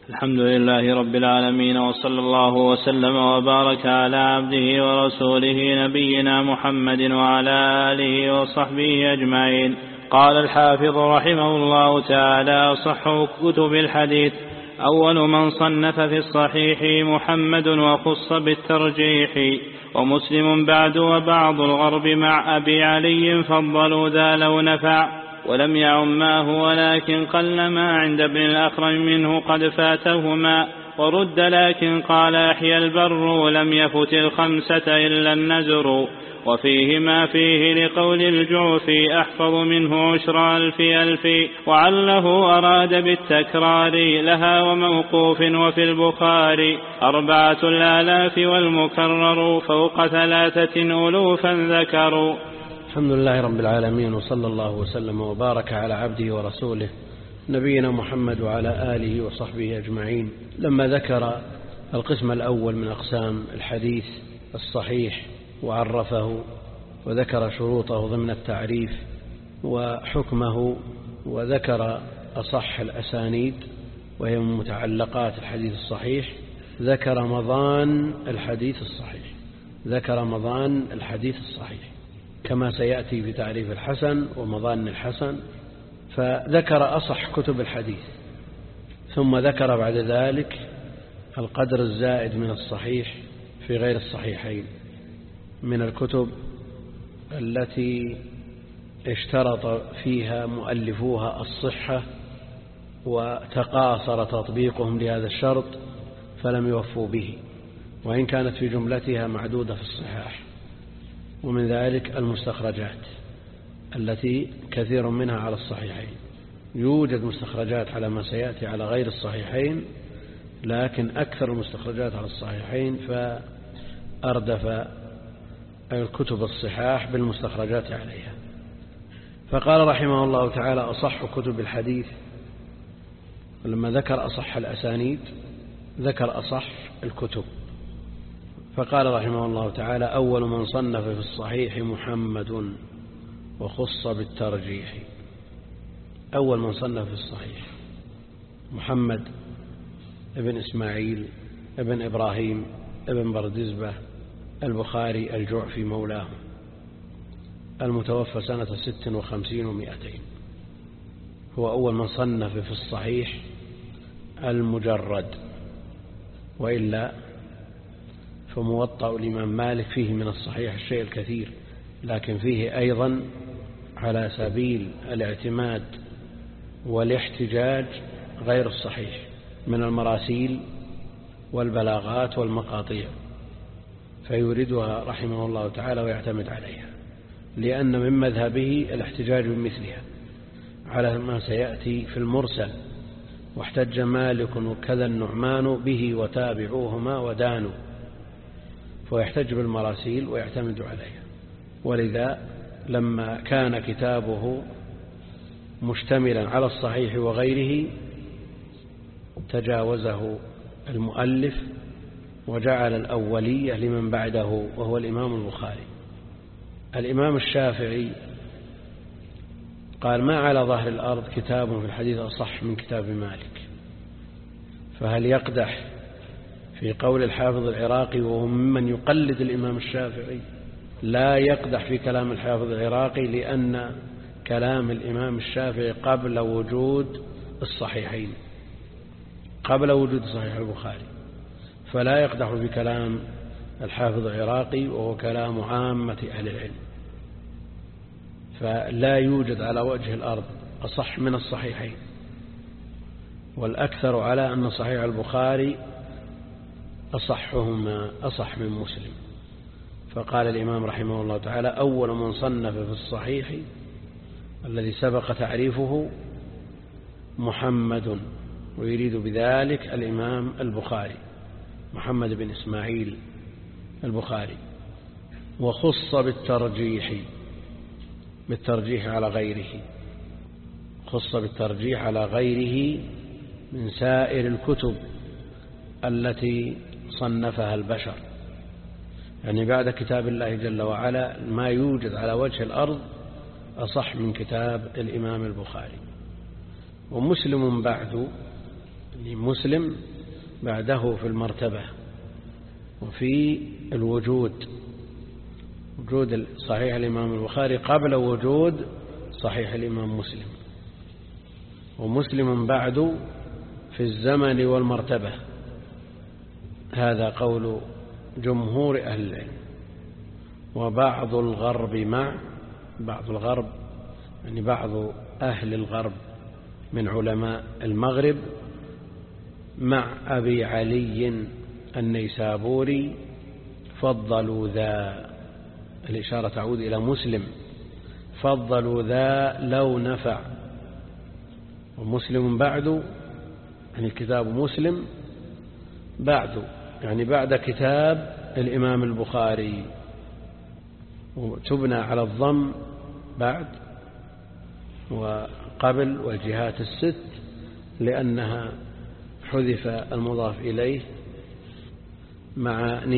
الحمد لله رب العالمين، وصلى الله وسلم وبارك على عبده ورسوله نبينا محمد وعلى آله وصحبه أجمعين. قال الحافظ رحمه الله تعالى: أصح كتب الحديث. أول من صنف في الصحيح محمد وخص بالترجيح، ومسلم بعد وبعض الغرب مع أبي علي فضلوا ذا لو نفع، ولم يعماه ولكن قل ما عند ابن الأخرم منه قد فاتهما ورد، لكن قال أحيى البر لم يفت الخمسة إلا النزر، وفيه ما فيه لقول الجعفي أحفظ منه 10,000 وعله أراد بالتكرار لها وموقوف، وفي البخاري 4,000 والمكرر فوق 3 ألوفا ذكروا. الحمد لله رب العالمين، وصلى الله وسلم وبارك على عبده ورسوله نبينا محمد وعلى آله وصحبه أجمعين. لما ذكر القسم الأول من أقسام الحديث الصحيح وعرفه وذكر شروطه ضمن التعريف وحكمه، وذكر أصح الأسانيد وهي من متعلقات الحديث الصحيح، ذكر مضان الحديث الصحيح، ذكر مضان الحديث الصحيح كما سيأتي في تعريف الحسن ومضان الحسن. فذكر أصح كتب الحديث، ثم ذكر بعد ذلك القدر الزائد من الصحيح في غير الصحيحين من الكتب التي اشترط فيها مؤلفوها الصحة وتقاصر تطبيقهم لهذا الشرط فلم يوفوا به، وإن كانت في جملتها معدودة في الصحاح. ومن ذلك المستخرجات التي كثير منها على الصحيحين. يوجد مستخرجات على ما سيأتي على غير الصحيحين، لكن أكثر المستخرجات على الصحيحين، فأردف الكتب الصحاح بالمستخرجات عليها. فقال رحمه الله تعالى: أصح كتب الحديث. لما ذكر أصح الأسانيد ذكر أصح الكتب، فقال رحمه الله تعالى: أول من صنف في الصحيح محمد وخص بالترجيح. أول من صنف في الصحيح محمد ابن إسماعيل ابن إبراهيم ابن بردزبة البخاري الجعفي مولاه، المتوفى سنة 56 و200. هو أول من صنف في الصحيح المجرد، وإلا فموطأ الإمام مالك فيه من الصحيح الشيء الكثير، لكن فيه أيضا على سبيل الاعتماد والاحتجاج غير الصحيح من المراسيل والبلاغات والمقاطيع، فيوردها رحمه الله تعالى ويعتمد عليها، لأن من مذهبه الاحتجاج بمثلها على ما سيأتي في المرسل. واحتج مالك وكذا النعمان به وتابعوهما ودانوا، ويحتج بالمراسيل ويعتمد عليها. ولذا لما كان كتابه مشتملا على الصحيح وغيره تجاوزه المؤلف وجعل الأولية لمن بعده، وهو الإمام البخاري. الإمام الشافعي قال: ما على ظهر الأرض كتاب في الحديث أصح من كتاب مالك. فهل يقدح في قول الحافظ العراقي وهو ممن يقلد الإمام الشافعي؟ لا يقدح في كلام الحافظ العراقي، لأن كلام الإمام الشافعي قبل وجود الصحيحين، قبل وجود صحيح البخاري، فلا يقدح في كلام الحافظ العراقي وهو كلام عامة أهل العلم. فلا يوجد على وجه الأرض أصح من الصحيحين، والأكثر على أن صحيح البخاري أصحهما أصح من مسلم. فقال الإمام رحمه الله تعالى: أول من صنف في الصحيح الذي سبق تعريفه محمد، ويريد بذلك الإمام البخاري محمد بن إسماعيل البخاري. وخص بالترجيح على غيره، خص بالترجيح على غيره من سائر الكتب التي صنفها البشر، يعني بعد كتاب الله جل وعلا ما يوجد على وجه الأرض أصح من كتاب الإمام البخاري. ومسلم بعد يعني مسلم بعده في المرتبة وفي الوجود، وجود صحيح الإمام البخاري قبل وجود صحيح الإمام مسلم، ومسلم بعد في الزمن والمرتبة. هذا قول جمهور أهل العلم. وبعض الغرب بعض الغرب يعني بعض أهل الغرب من علماء المغرب مع أبي علي النيسابوري فضلوا ذا، الإشارة تعود إلى مسلم، فضلوا ذا لو نفع. ومسلم بعد يعني كتاب مسلم بعد يعني بعد كتاب الإمام البخاري، وتبنى على الضم بعد وقبل والجهات الست لأنها حذف المضاف إليه مع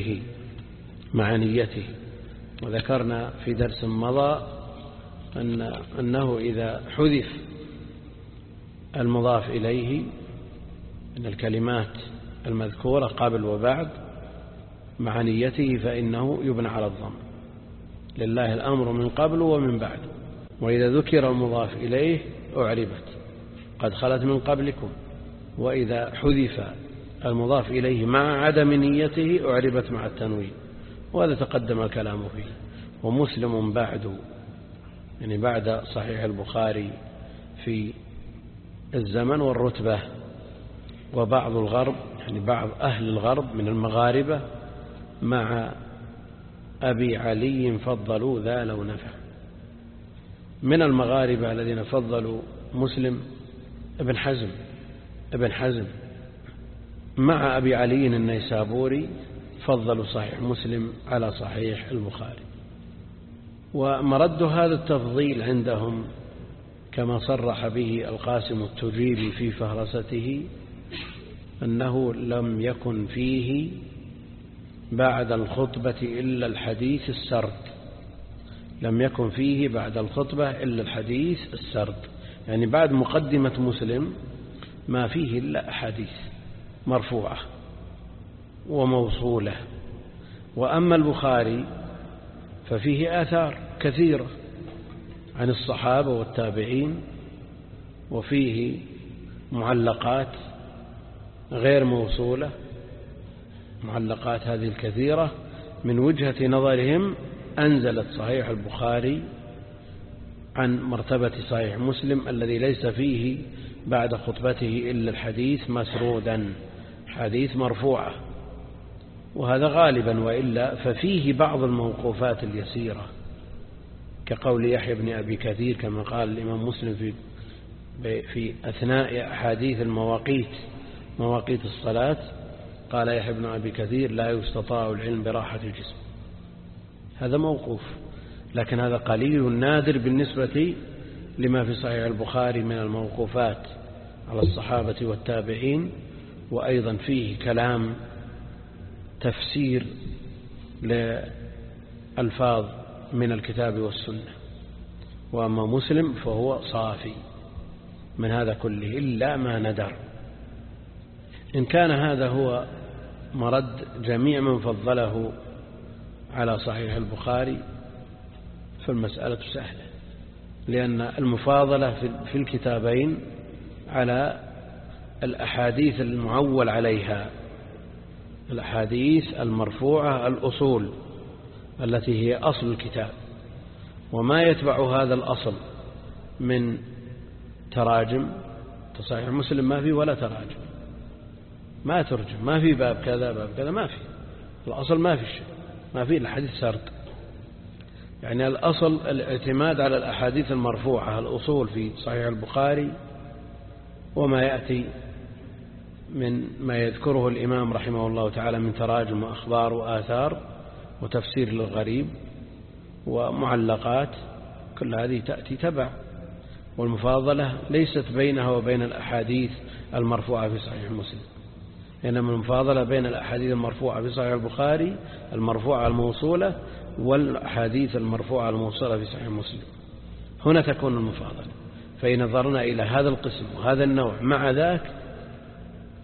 نيته. وذكرنا في درس مضى أنه إذا حذف المضاف إليه من الكلمات المذكورة قبل وبعد مع نيته فإنه يبنى على الضم، لله الأمر من قبل ومن بعد. وإذا ذكر المضاف إليه أعربت قد خلت من قبلكم، وإذا حذف المضاف إليه مع عدم نيته أعربت مع التنوين، وهذا تقدم الكلام فيه. ومسلم بعد يعني بعد صحيح البخاري في الزمن والرتبة. وبعض الغرب يعني بعض أهل الغرب من المغاربة مع أبي علي فضلوا ذا لو نفع. من المغاربة الذين فضلوا مسلم ابن حزم مع أبي علي النيسابوري فضلوا صحيح مسلم على صحيح البخاري. ومرد هذا التفضيل عندهم كما صرح به القاسم التجيبي في فهرسته أنه لم يكن فيه بعد الخطبة إلا الحديث السرد، لم يكن فيه بعد الخطبة إلا الحديث السرد، يعني بعد مقدمة مسلم ما فيه إلا أحاديث مرفوعة وموصولة. وأما البخاري ففيه آثار كثيرة عن الصحابة والتابعين، وفيه معلقات غير موصولة. معلقات هذه الكثيرة من وجهة نظرهم أنزلت صحيح البخاري عن مرتبة صحيح مسلم الذي ليس فيه بعد خطبته إلا الحديث مسرودا، حديث مرفوعة. وهذا غالبا، وإلا ففيه بعض الموقوفات اليسيرة كقول يحيى بن أبي كثير كما قال الإمام مسلم في أثناء أحاديث مواقيت الصلاة، قال يحيى بن أبي كثير لا يستطاع العلم براحة الجسم. هذا موقوف، لكن هذا قليل نادر بالنسبة لما في صحيح البخاري من الموقوفات على الصحابة والتابعين. وأيضا فيه كلام تفسير لألفاظ من الكتاب والسنة. وأما مسلم فهو صافي من هذا كله إلا ما ندر. إن كان هذا هو مرد جميع من فضله على صحيح البخاري فالمسألة سهلة، لأن المفاضلة في الكتابين على الأحاديث المعول عليها، الأحاديث المرفوعة الأصول التي هي أصل الكتاب، وما يتبع هذا الأصل من تراجم. تصحيح مسلم ما فيه ولا تراجم، ما ترجم، ما في باب كذا باب كذا، ما في الأصل، ما في شيء، ما في الحديث سرد. يعني الأصل الاعتماد على الأحاديث المرفوعة الأصول في صحيح البخاري، وما يأتي من ما يذكره الإمام رحمه الله تعالى من تراجم وأخبار وآثار وتفسير للغريب ومعلقات، كل هذه تأتي تبع. والمفاضلة ليست بينها وبين الأحاديث المرفوعة في صحيح مسلم، إنما المفاضلة بين الأحاديث المرفوعة في صحيح البخاري المرفوعة الموصولة والأحاديث المرفوعة الموصولة في صحيح مسلم، هنا تكون المفاضلة. فإن نظرنا إلى هذا القسم وهذا النوع مع ذاك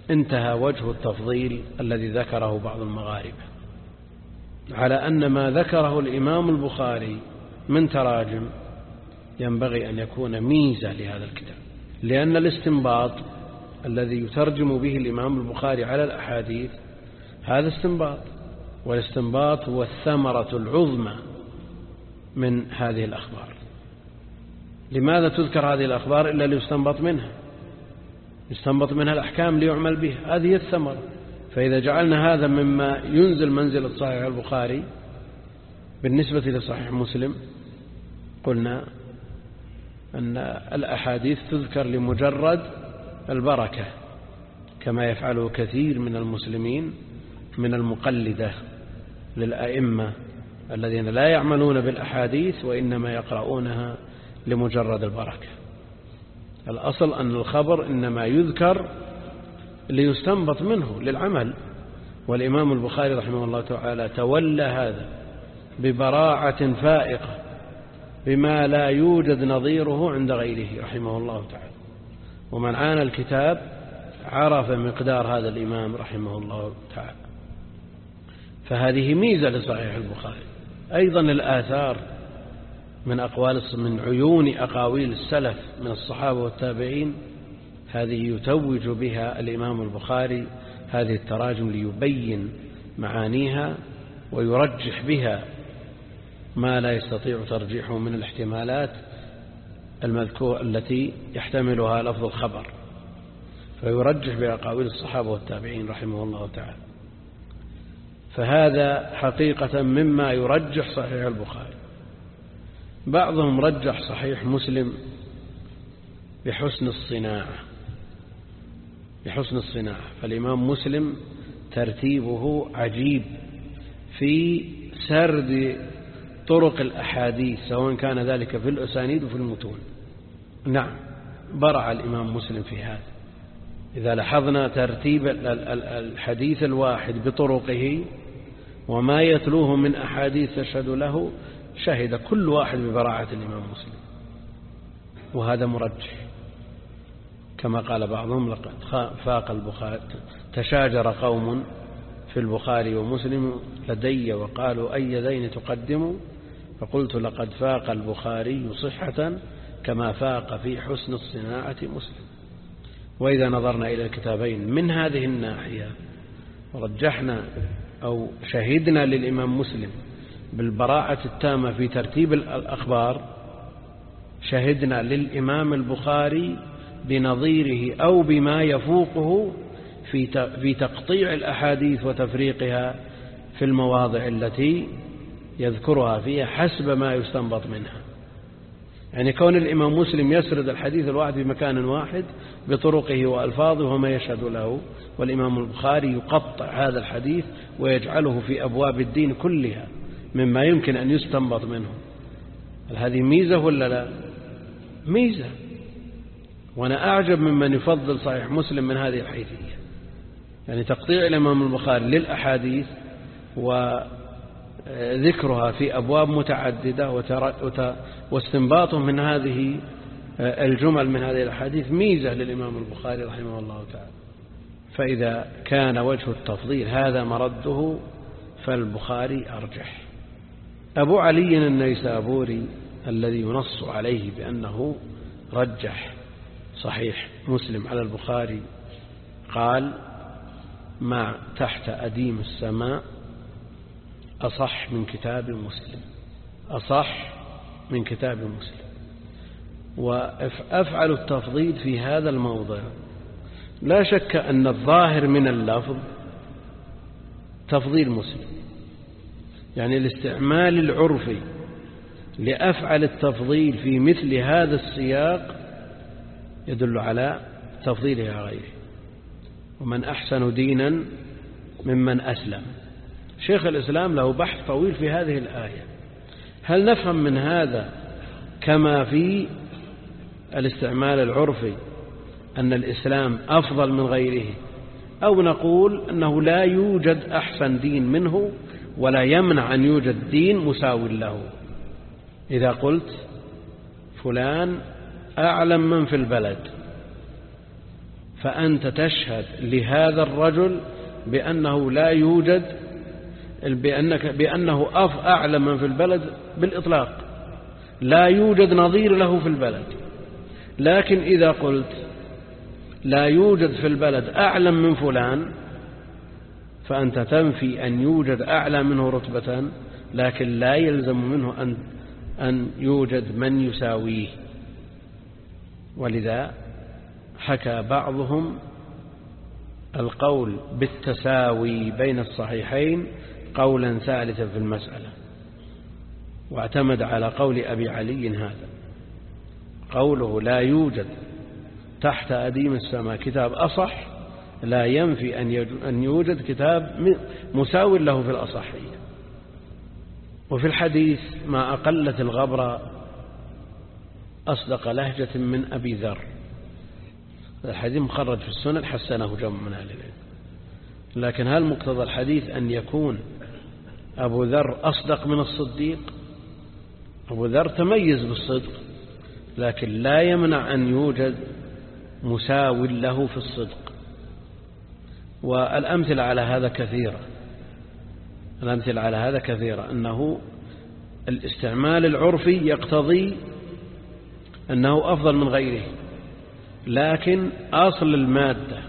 انتهى وجه التفضيل الذي ذكره بعض المغاربة على أن ما ذكره الإمام البخاري من تراجم ينبغي أن يكون ميزة لهذا الكتاب، لأن الاستنباط الذي يترجم به الإمام البخاري على الأحاديث هذا استنباط، والاستنباط هو الثمرة العظمى من هذه الأخبار. لماذا تذكر هذه الأخبار إلا ليستنبط منها؟ يستنبط منها الأحكام ليعمل بها، هذه الثمرة. فإذا جعلنا هذا مما ينزل منزلة صحيح البخاري بالنسبة لصحيح مسلم، قلنا أن الأحاديث تذكر لمجرد البركة، كما يفعله كثير من المسلمين من المقلدة للأئمة الذين لا يعملون بالأحاديث وإنما يقرؤونها لمجرد البركة. الأصل أن الخبر إنما يذكر ليستنبط منه للعمل، والإمام البخاري رحمه الله تعالى تولى هذا ببراعة فائقة بما لا يوجد نظيره عند غيره رحمه الله تعالى. ومن عانى الكتاب عرف مقدار هذا الإمام رحمه الله تعالى. فهذه ميزة لصحيح البخاري. أيضا الآثار من عيون أقاويل السلف من الصحابة والتابعين، هذه يتوج بها الإمام البخاري هذه التراجم ليبين معانيها ويرجح بها ما لا يستطيع ترجيحه من الاحتمالات المذكورة التي يحتملها لفظ الخبر، فيرجح بأقاويل الصحابة والتابعين رحمه الله تعالى. فهذا حقيقة مما يرجح صحيح البخاري. بعضهم رجح صحيح مسلم بحسن الصناعة، فالإمام مسلم ترتيبه عجيب في سرد طرق الأحاديث، سواء كان ذلك في الأسانيد وفي المتون. نعم، برع الإمام مسلم في هذا. إذا لاحظنا ترتيب الحديث الواحد بطرقه وما يتلوه من أحاديث تشهد له، شهد كل واحد ببراعة الإمام مسلم، وهذا مرجح. كما قال بعضهم: لقد فاق البخاري، تشاجر قوم في البخاري ومسلم لدي وقالوا أي ذين تقدم، فقلت: لقد فاق البخاري صحة كما فاق في حسن الصناعة مسلم. وإذا نظرنا إلى الكتابين من هذه الناحية ورجحنا أو شهدنا للإمام مسلم بالبراعة التامة في ترتيب الأخبار، شهدنا للإمام البخاري بنظيره أو بما يفوقه في تقطيع الأحاديث وتفريقها في المواضع التي يذكرها فيها حسب ما يستنبط منها. يعني كون الإمام مسلم يسرد الحديث الواحد في مكان واحد بطرقه وألفاظه وما يشهد له، والإمام البخاري يقطع هذا الحديث ويجعله في أبواب الدين كلها مما يمكن أن يستنبط منه. هذه ميزة ولا لا؟ ميزة. وأنا أعجب ممن يفضل صحيح مسلم من هذه الحيثية، يعني تقطيع الإمام البخاري للأحاديث وذكرها في أبواب متعددة واستنباطه من هذه الجمل من هذه الأحاديث ميزة للإمام البخاري رحمه الله تعالى. فإذا كان وجه التفضيل هذا مرده فالبخاري أرجح. أبو علي النيسابوري الذي ينص عليه بأنه رجح صحيح مسلم على البخاري قال: ما تحت أديم السماء أصح من كتاب مسلم، أصح من كتاب مسلم. وأفعل التفضيل في هذا الموضع. لا شك أن الظاهر من اللفظ تفضيل مسلم، يعني الاستعمال العرفي لأفعل التفضيل في مثل هذا السياق يدل على تفضيلها غيره. ومن أحسن دينا ممن أسلم. شيخ الإسلام له بحث طويل في هذه الآية. هل نفهم من هذا كما في الاستعمال العرفي أن الإسلام أفضل من غيره، أو نقول أنه لا يوجد أحسن دين منه ولا يمنع أن يوجد دين مساو له؟ إذا قلت فلان أعلم من في البلد، فأنت تشهد لهذا الرجل بأنه لا يوجد، بأنه أعلم من في البلد بالإطلاق، لا يوجد نظير له في البلد. لكن إذا قلت لا يوجد في البلد أعلم من فلان، فأنت تنفي أن يوجد أعلى منه رتبة، لكن لا يلزم منه أن يوجد من يساويه. ولذا حكى بعضهم القول بالتساوي بين الصحيحين قولا ثالثا في المسألة، واعتمد على قول أبي علي هذا. قوله لا يوجد تحت أديم السماء كتاب أصح لا ينفي أن يوجد كتاب مساو له في الأصحية. وفي الحديث ما أقلت الغبرة أصدق لهجة من أبي ذر. الحديث مخرج في السنن، حسنه جمع من أهل العلم. لكن هل مقتضى الحديث أن يكون أبو ذر أصدق من الصديق؟ أبو ذر تميز بالصدق، لكن لا يمنع أن يوجد مساو له في الصدق. والأمثلة على هذا كثيرة، الأمثلة على هذا كثيرة، أنه الاستعمال العرفي يقتضي أنه أفضل من غيره، لكن أصل المادة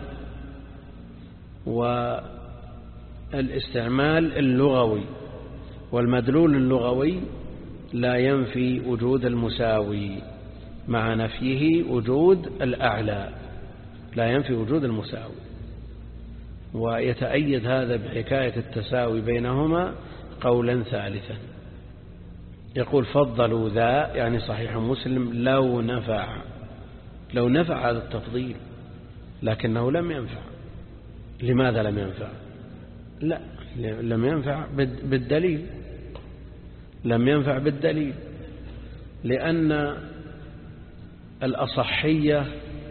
والاستعمال اللغوي والمدلول اللغوي لا ينفي وجود المساوي، مع نفيه وجود الأعلى لا ينفي وجود المساوي. ويتأيد هذا بحكاية التساوي بينهما قولا ثالثا. يقول فضلوا ذا يعني صحيح مسلم لو نفع هذا التفضيل، لكنه لم ينفع. لماذا لم ينفع؟ لا، لم ينفع بالدليل، لم ينفع بالدليل، لأن الأصحية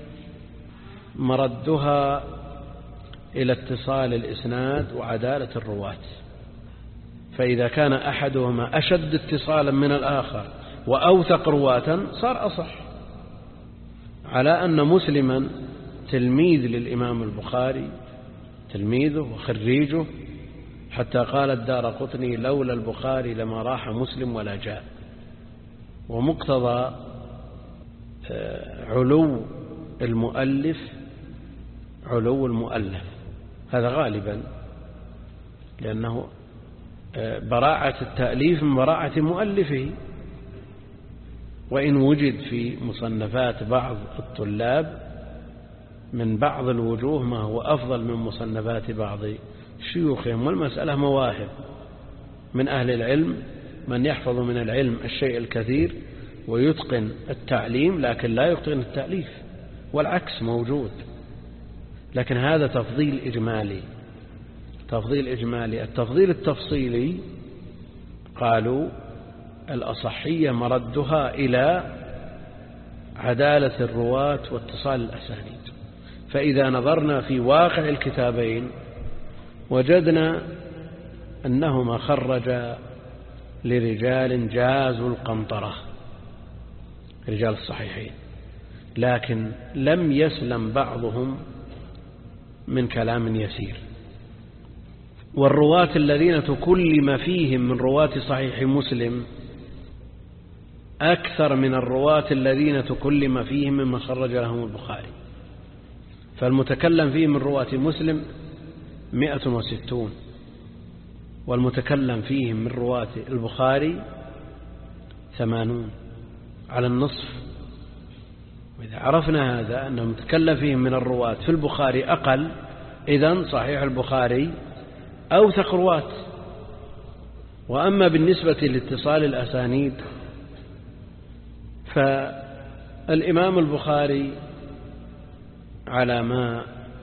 مردها إلى اتصال الإسناد وعدالة الرواة، فإذا كان أحدهما أشد اتصالا من الآخر وأوثق رواة صار أصح. على أن مسلما تلميذ للإمام البخاري، تلميذه وخريجه، حتى قال الدارقطني لولا البخاري لما راح مسلم ولا جاء. ومقتضى علو المؤلف علو المؤلف، هذا غالبا، لأنه براعة التأليف من براعة مؤلفه. وإن وجد في مصنفات بعض الطلاب من بعض الوجوه ما هو أفضل من مصنفات بعض شيوخهم، والمسألة مواهب. من أهل العلم من يحفظ من العلم الشيء الكثير ويتقن التعليم لكن لا يتقن التأليف، والعكس موجود. لكن هذا تفضيل إجمالي. تفضيل إجمالي. التفضيل التفصيلي قالوا الأصحية مردها إلى عدالة الرواة واتصال الأسانيد. فإذا نظرنا في واقع الكتابين وجدنا أنهما خرجا لرجال جازوا القنطرة، رجال الصحيحين، لكن لم يسلم بعضهم من كلام يسير. والرواة الذين تكلم فيهم من رواة صحيح مسلم أكثر من الرواة الذين تكلم فيهم ممن خرج لهم البخاري. فالمتكلم فيه من رواة مسلم 160، والمتكلم فيه من رواة البخاري 80، على النصف. وإذا عرفنا هذا أنه متكلم فيهم من الرواة في البخاري أقل، إذن صحيح البخاري أوثق رواة. وأما بالنسبة لاتصال الأسانيد فالإمام البخاري على ما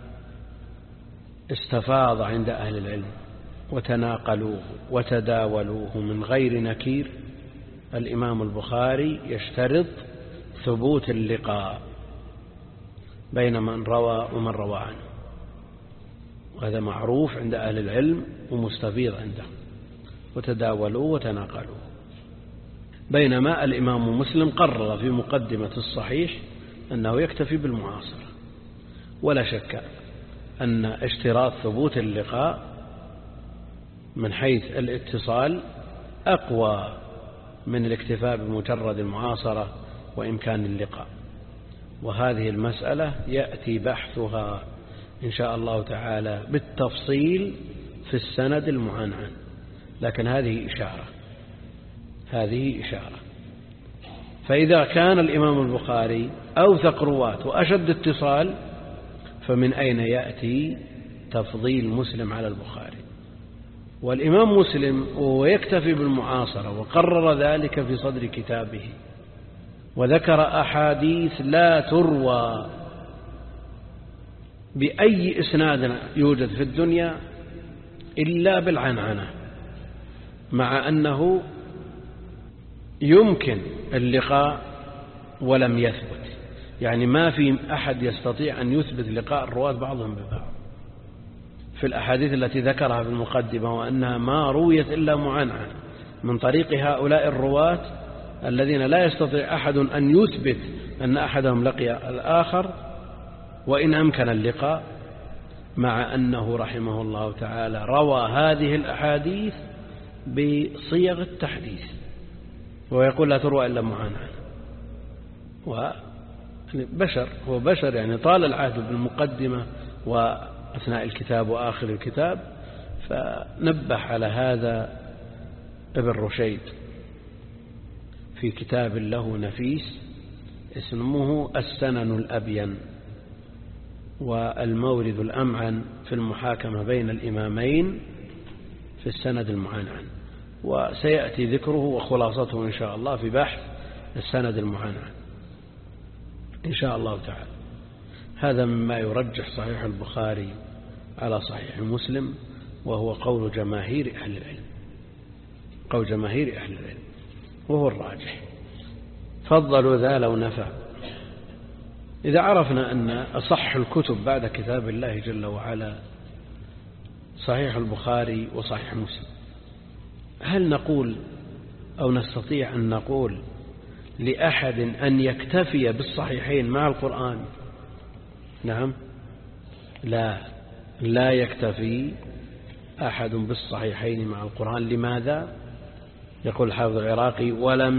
استفاض عند أهل العلم وتناقلوه وتداولوه من غير نكير، الإمام البخاري يشترط ثبوت اللقاء بين من روى ومن روى عنه، وهذا معروف عند أهل العلم ومستفيض عندهم، وتداولوه وتناقلوه. بينما الإمام مسلم قرر في مقدمة الصحيح أنه يكتفي بالمعاصرة، ولا شك أن اشتراط ثبوت اللقاء من حيث الاتصال أقوى من الاكتفاء بمجرد المعاصرة وإمكان اللقاء، وهذه المسألة يأتي بحثها إن شاء الله تعالى بالتفصيل في السند المعنعن، لكن هذه إشارة. فإذا كان الإمام البخاري أوثق رواة وأشد اتصال، فمن أين يأتي تفضيل مسلم على البخاري؟ والإمام مسلم ويكتفي بالمعاصرة وقرر ذلك في صدر كتابه، وذكر أحاديث لا تروى بأي إسناد يوجد في الدنيا إلا بالعنعنة، مع أنه يمكن اللقاء ولم يثبت، يعني ما في أحد يستطيع أن يثبت لقاء الرواة بعضهم ببعض في الأحاديث التي ذكرها في المقدمة، وأنها ما رويت إلا معنعن من طريق هؤلاء الرواة الذين لا يستطيع أحد أن يثبت أن أحدهم لقي الآخر وإن أمكن اللقاء، مع أنه رحمه الله تعالى روى هذه الأحاديث بصيغ التحديث، ويقول لا تروى إلا معنعن. هو بشر يعني طال العهد بالمقدمة وأثناء الكتاب وآخر الكتاب، فنبه على هذا ابن رشيد في كتاب له نفيس اسمه السنن الأبين والمورد الأمعن في المحاكمة بين الإمامين في السند المعنعن، وسيأتي ذكره وخلاصته إن شاء الله في بحث السند المعنعن إن شاء الله تعالى. هذا مما يرجح صحيح البخاري على صحيح مسلم، وهو قول جماهير أهل العلم، وهو الراجح. فضلوا ذا لو نفع. إذا عرفنا أن أصح الكتب بعد كتاب الله جل وعلا صحيح البخاري وصحيح مسلم، هل نقول أو نستطيع أن نقول لأحد أن يكتفي بالصحيحين مع القرآن؟ نعم، لا يكتفي أحد بالصحيحين مع القرآن. لماذا؟ يقول الحافظ العراقي ولم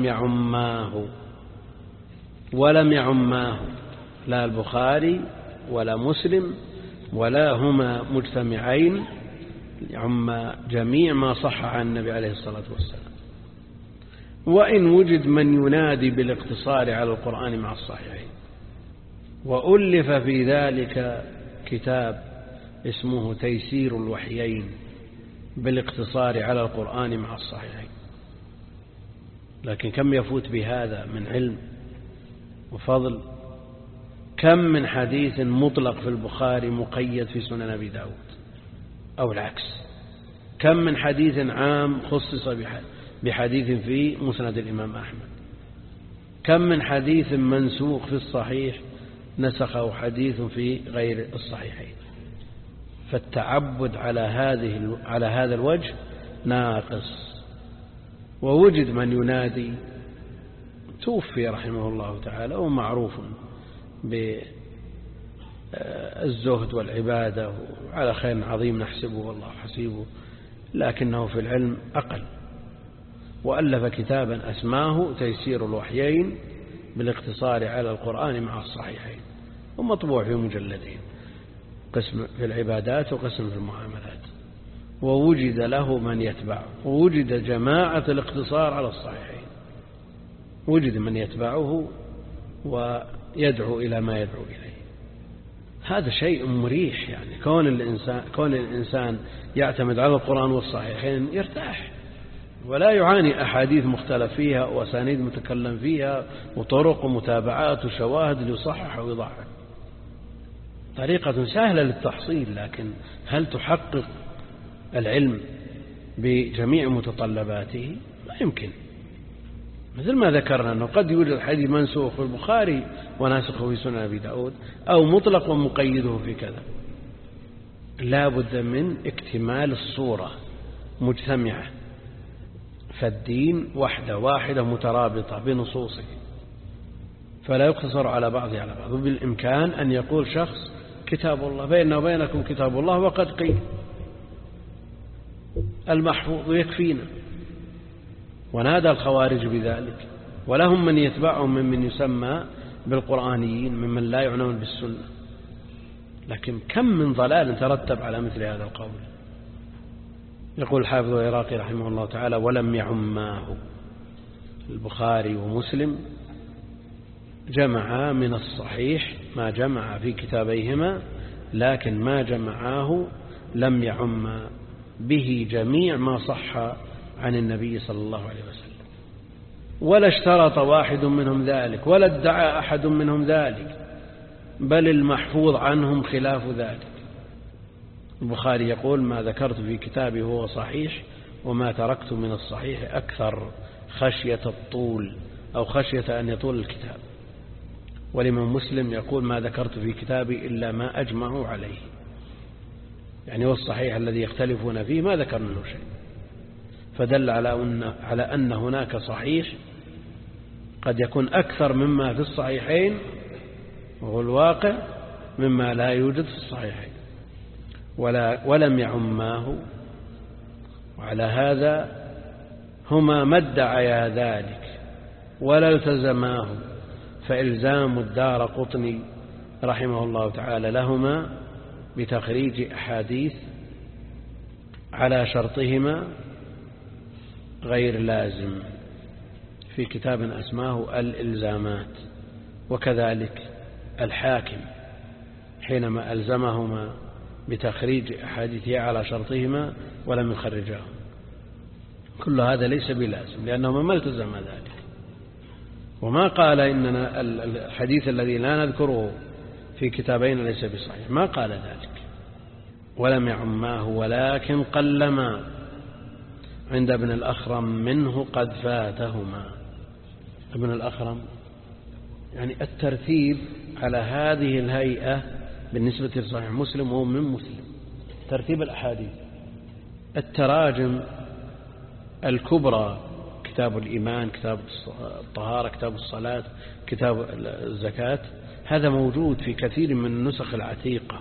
يعماه لا البخاري ولا مسلم ولا هما مجتمعين، يعم جميع ما صح عن النبي عليه الصلاة والسلام. وإن وجد من ينادي بالاقتصار على القرآن مع الصحيحين، وألف في ذلك كتاب اسمه تيسير الوحيين بالاقتصار على القرآن مع الصحيحين، لكن كم يفوت بهذا من علم وفضل؟ كم من حديث مطلق في البخاري مقيد في سنن أبي داود، أو العكس؟ كم من حديث عام خصص بحديث في مسند الإمام أحمد؟ كم من حديث منسوخ في الصحيح نسخه حديث في غير الصحيحين؟ فالتعبد على هذا الوجه ناقص. ووجد من ينادي، توفي رحمه الله تعالى ومعروف بالزهد والعبادة على خير عظيم نحسبه والله حسيبه، لكنه في العلم أقل، وألف كتابا أسماه تيسير الوحيين بالاقتصار على القرآن مع الصحيحين، ومطبوع في مجلدين، قسم في العبادات وقسم في المعاملات، ووجد له من يتبعه، ووجد جماعة الاقتصار على الصحيحين، وجد من يتبعه ويدعو إلى ما يدعو إليه. هذا شيء مريح، يعني كون الإنسان يعتمد على القرآن والصحيحين يرتاح، ولا يعاني أحاديث مختلف فيها وأسانيد متكلم فيها وطرق ومتابعات وشواهد ليصحح ويضعف. طريقة سهلة للتحصيل، لكن هل تحقق العلم بجميع متطلباته؟ لا يمكن. مثل ما ذكرنا أنه قد يوجد حديث منسوخ في البخاري وناسخه في سنن أبي داود، أو مطلق ومقيده في كذا. لا بد من اكتمال الصورة مجتمعة، فالدين واحدة مترابطة بنصوصه، فلا يقتصر على بعض. وبالإمكان أن يقول شخص كتاب الله، بيننا وبينكم كتاب الله وقد قيل المحفوظ يكفينا. ونادى الخوارج بذلك، ولهم من يتبعهم ممن يسمى بالقرآنيين ممن لا يعنون بالسنة. لكن كم من ضلال ترتب على مثل هذا القول. يقول الحافظ العراقي رحمه الله تعالى: ولم يعماه. البخاري ومسلم جمعا من الصحيح ما جمع في كتابيهما، لكن ما جمعاه لم يعم به جميع ما صح عن النبي صلى الله عليه وسلم، ولا اشترط واحد منهم ذلك، ولا ادعى أحد منهم ذلك، بل المحفوظ عنهم خلاف ذلك. البخاري يقول: ما ذكرت في كتابي هو صحيح، وما تركت من الصحيح أكثر خشية الطول أو خشية أن يطول الكتاب. والإمام مسلم يقول: ما ذكرت في كتابي إلا ما أجمعوا عليه، يعني والصحيح الذي يختلفون فيه ما ذكر منه شيء، فدل على أن هناك صحيح قد يكون أكثر مما في الصحيحين، وهو الواقع مما لا يوجد في الصحيحين. ولم يعماه، وعلى هذا هما ما ادعيا ذلك ولا التزماه، فإلزام الدارقطني رحمه الله تعالى لهما بتخريج أحاديث على شرطهما غير لازم في كتاب أسماه الإلزامات. وكذلك الحاكم حينما ألزمهما بتخريج أحاديثها على شرطهما ولم يخرجاه. كل هذا ليس بلازم، لأنهما ما التزم ذلك، وما قال إننا الحديث الذي لا نذكره في كتابين ليس بصحيح، ما قال ذلك. ولم يعماه، ولكن قلما عند ابن الأخرم منه قد فاتهما. ابن الأخرم يعني الترتيب على هذه الهيئة بالنسبة لصحيح مسلم وهو من مسلم، ترتيب الأحاديث. التراجم الكبرى: كتاب الإيمان، كتاب الطهارة، كتاب الصلاة، كتاب الزكاة، هذا موجود في كثير من النسخ العتيقة،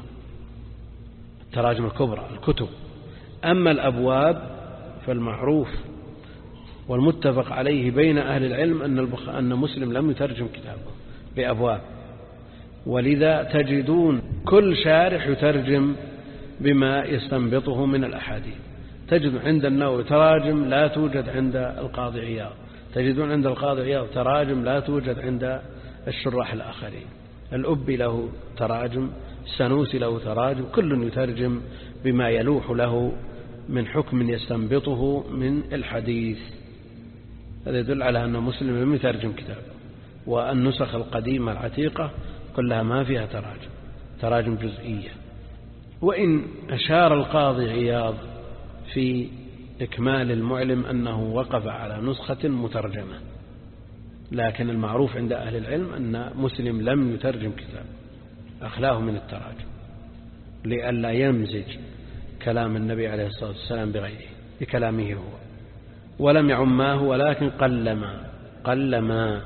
التراجم الكبرى الكتب. أما الأبواب فالمعروف والمتفق عليه بين أهل العلم أن مسلم لم يترجم كتابه بأبواب، ولذا تجدون كل شارح يترجم بما يستنبطه من الأحاديث. تجد عند النووي تراجم لا توجد عند القاضي عياض، تجدون عند القاضي عياض تراجم لا توجد عند الشراح الآخرين. الأبي له تراجم، السنوسي له تراجم، كل يترجم بما يلوح له من حكم يستنبطه من الحديث. هذا يدل على أن مسلم لم يترجم كتابه. والنسخ القديمة العتيقة كلها ما فيها تراجم جزئية. وإن أشار القاضي عياض في إكمال المعلم أنه وقف على نسخة مترجمة، لكن المعروف عند أهل العلم أن مسلم لم يترجم كتابه، أخلاه من التراجم لئلا يمزج كلام النبي عليه الصلاة والسلام بغيره بكلامه هو. ولم يعماه، ولكن قلما.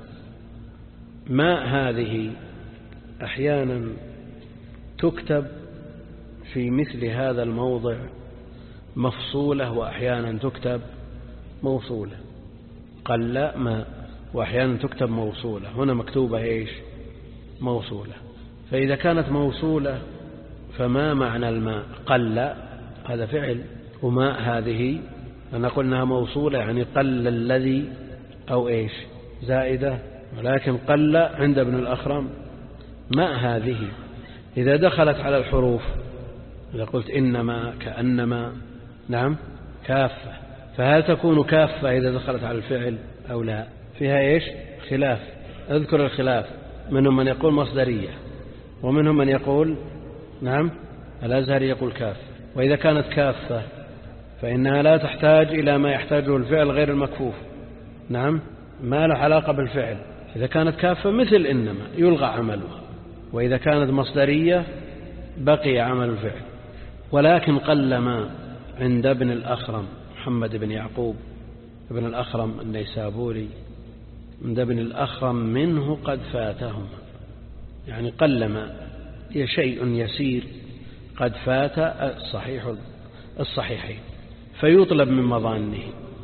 ما هذه أحيانا تكتب في مثل هذا الموضع مفصولة، وأحيانا تكتب موصولة. قل ما، وأحيانا تكتب موصولة. هنا مكتوبة إيش؟ موصولة. فإذا كانت موصولة فما معنى الماء؟ قل هذا فعل، وماء هذه أنا قلناها موصولة يعني قل الذي أو إيش زائدة. ولكن قل عند ابن الأخرم ماء هذه إذا دخلت على الحروف، إذا قلت إنما كأنما نعم كافة، فهل تكون كافة إذا دخلت على الفعل أو لا؟ فيها إيش خلاف. أذكر الخلاف، منهم من يقول مصدرية، ومنهم من يقول نعم الأزهري يقول كافة. وإذا كانت كافة فإنها لا تحتاج إلى ما يحتاجه الفعل غير المكفوف، نعم ما له علاقة بالفعل. إذا كانت كافة مثل إنما يلغى عملها، وإذا كانت مصدرية بقي عمل الفعل. ولكن قل ما عند ابن الأخرم محمد بن يعقوب ابن الأخرم النيسابوري، عند ابن الأخرم منه قد فاتهما، يعني قل ما شيء يسير قد فات الصحيحين فيطلب من مظانه.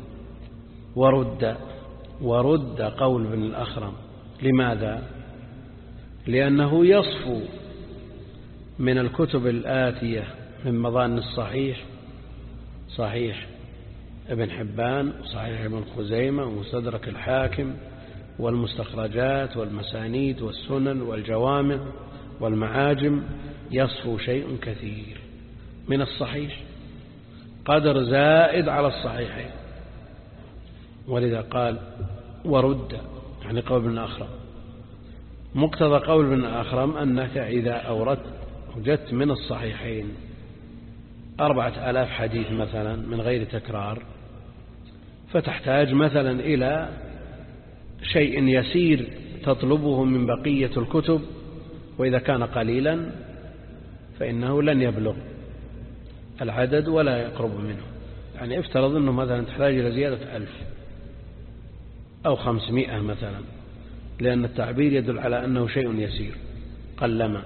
ورد قول ابن الأخرم. لماذا؟ لأنه يصفو من الكتب الآتية من مظان الصحيح صحيح ابن حبان وصحيح ابن خزيمة ومستدرك الحاكم والمستخرجات والمسانيد والسنن والجوامع والمعاجم، يصفو شيء كثير من الصحيح قدر زائد على الصحيحين. ولذا قال ورد، يعني قول ابن الأخرم. مقتضى قول ابن الأخرم أنك إذا وجدت من الصحيحين 4000 حديث مثلا من غير تكرار، فتحتاج مثلا إلى شيء يسير تطلبه من بقية الكتب، وإذا كان قليلا فإنه لن يبلغ العدد ولا يقرب منه. يعني افترض أنه مثلا تحتاج إلى زيادة 1000 أو 500 مثلا، لأن التعبير يدل على أنه شيء يسير قلما.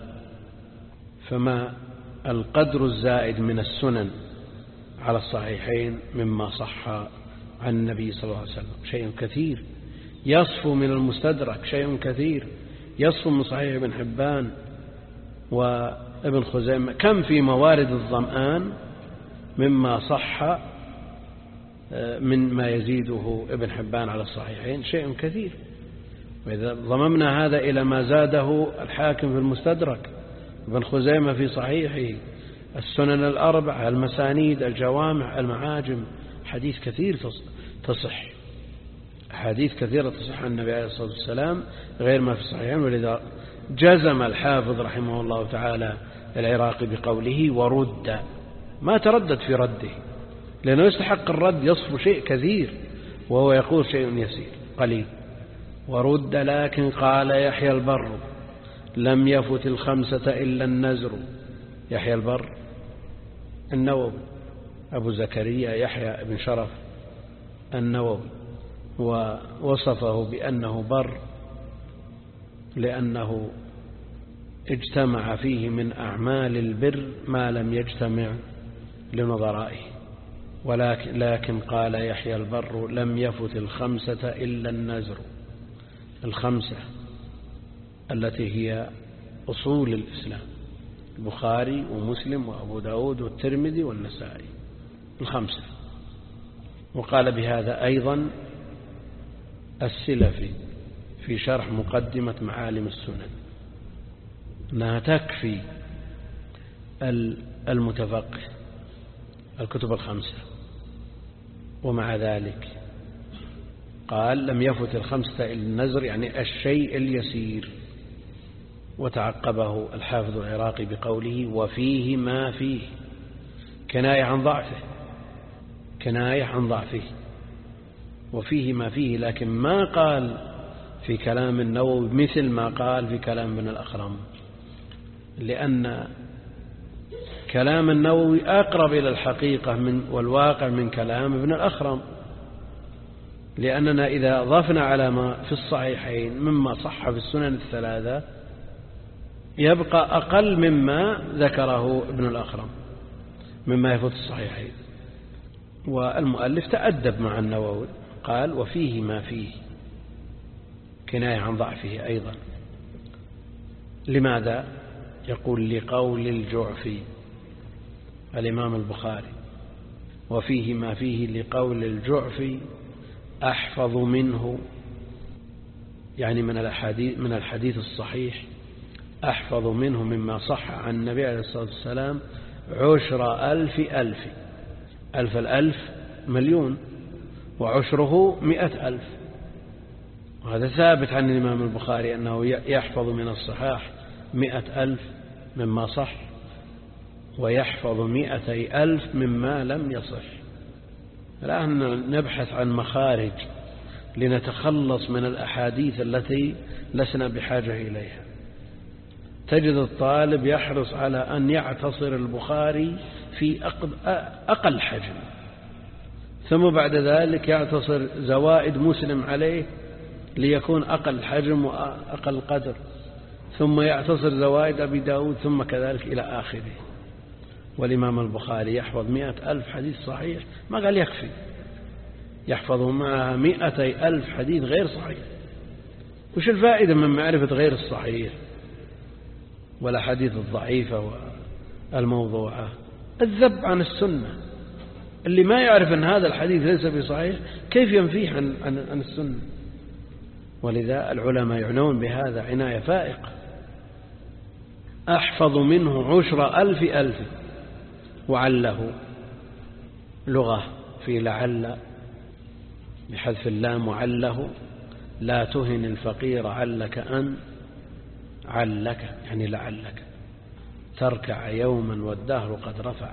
فما القدر الزائد من السنن على الصحيحين مما صح عن النبي صلى الله عليه وسلم شيء كثير، يصفو من المستدرك شيء كثير، يصفو من صحيح ابن حبان وابن خزيمة. كم في موارد الظمآن مما صح من ما يزيده ابن حبان على الصحيحين شيء كثير. وإذا ضممنا هذا إلى ما زاده الحاكم في المستدرك، ابن خزيمة في صحيحه، السنن الأربعة، المسانيد، الجوامع، المعاجم، حديث كثير تصح، حديث كثيرة تصح عن النبي عليه الصلاة والسلام غير ما في الصحيحين. ولذا جزم الحافظ رحمه الله تعالى العراقي بقوله ورد، ما تردد في رده، لأنه يستحق الرد، يصف شيء كثير وهو يقول شيء يسير قليل. ورد لكن قال يحيى البر لم يفت 5 إلا النزر. يحيى البر النووي أبو زكريا يحيى بن شرف النووي، ووصفه بأنه بر لأنه اجتمع فيه من أعمال البر ما لم يجتمع لنظرائه. لكن قال يحيى البر لم يفت 5 إلا النزر، 5 التي هي أصول الإسلام، البخاري ومسلم وأبو داود والترمذي والنسائي، 5. وقال بهذا أيضا السلفي في شرح مقدمة معالم السنن أنها تكفي المتفقه الكتب 5. ومع ذلك قال لم يفت 5 إلا النزر، يعني الشيء اليسير. وتعقبه الحافظ العراقي بقوله وفيه ما فيه، كناية عن ضعفه، وفيه ما فيه، لكن ما قال في كلام النووي مثل ما قال في كلام ابن الأخرم، لأن كلام النووي أقرب إلى الحقيقة والواقع من كلام ابن الأخرم، لأننا إذا أضفنا على ما في الصحيحين مما صح في السنن 3 يبقى أقل مما ذكره ابن الأخرم مما يفوت الصحيحين. والمؤلف تأدب مع النووي، قال وفيه ما فيه، كناية عن ضعفه أيضا. لماذا؟ يقول لقول الجعفي الإمام البخاري، وفيه ما فيه لقول الجعفي أحفظ منه، يعني من الحديث الصحيح أحفظ منه مما صح عن النبي عليه الصلاة والسلام 10,000 ألف، الألف مليون، وعشره 100,000. وهذا ثابت عن الإمام البخاري أنه يحفظ من الصحاح 100,000 مما صح، ويحفظ 200,000 مما لم يصح. الآن نبحث عن مخارج لنتخلص من الأحاديث التي لسنا بحاجة إليها. تجد الطالب يحرص على أن يعتصر البخاري في أقل حجم، ثم بعد ذلك يعتصر زوائد مسلم عليه ليكون أقل حجم وأقل قدر، ثم يعتصر زوائد أبي داود ثم كذلك إلى آخره. والإمام البخاري يحفظ 100,000 حديث صحيح، ما قال يكفي، يحفظ معها 200,000 حديث غير صحيح. وش الفائدة من معرفة غير الصحيح والأحاديث الضعيفة والموضوعة؟ الذب عن السنة. اللي ما يعرف أن هذا الحديث ليس بصحيح كيف ينفيه عن السنة؟ ولذا العلماء يعنون بهذا عناية فائقة. أحفظ منه 10,000 وعله لغة في لعل بحذف اللام، وعله لا تهن الفقير علك أن علك، يعني لعلك تركع يوما والدهر قد رفع.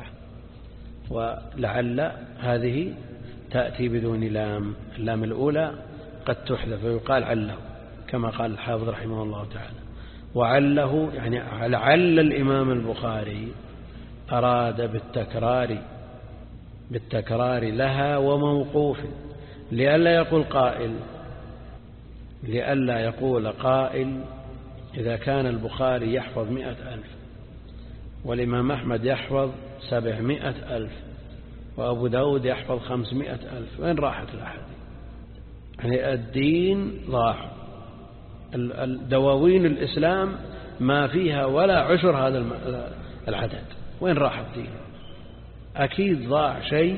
ولعل هذه تأتي بدون لام، اللام الأولى قد تحذف ويقال عله كما قال الحافظ رحمه الله تعالى. وعله يعني لعل الإمام البخاري أراد بالتكرار لها وموقوف، لئلا يقول قائل إذا كان البخاري يحفظ 100,000 والإمام أحمد يحفظ 700,000 وأبو داود يحفظ 500,000، وين راحت الأحاديث؟ يعني الدين ضاع. دواوين الإسلام ما فيها ولا عشر هذا العدد، وين راح الدين؟ أكيد ضاع شيء.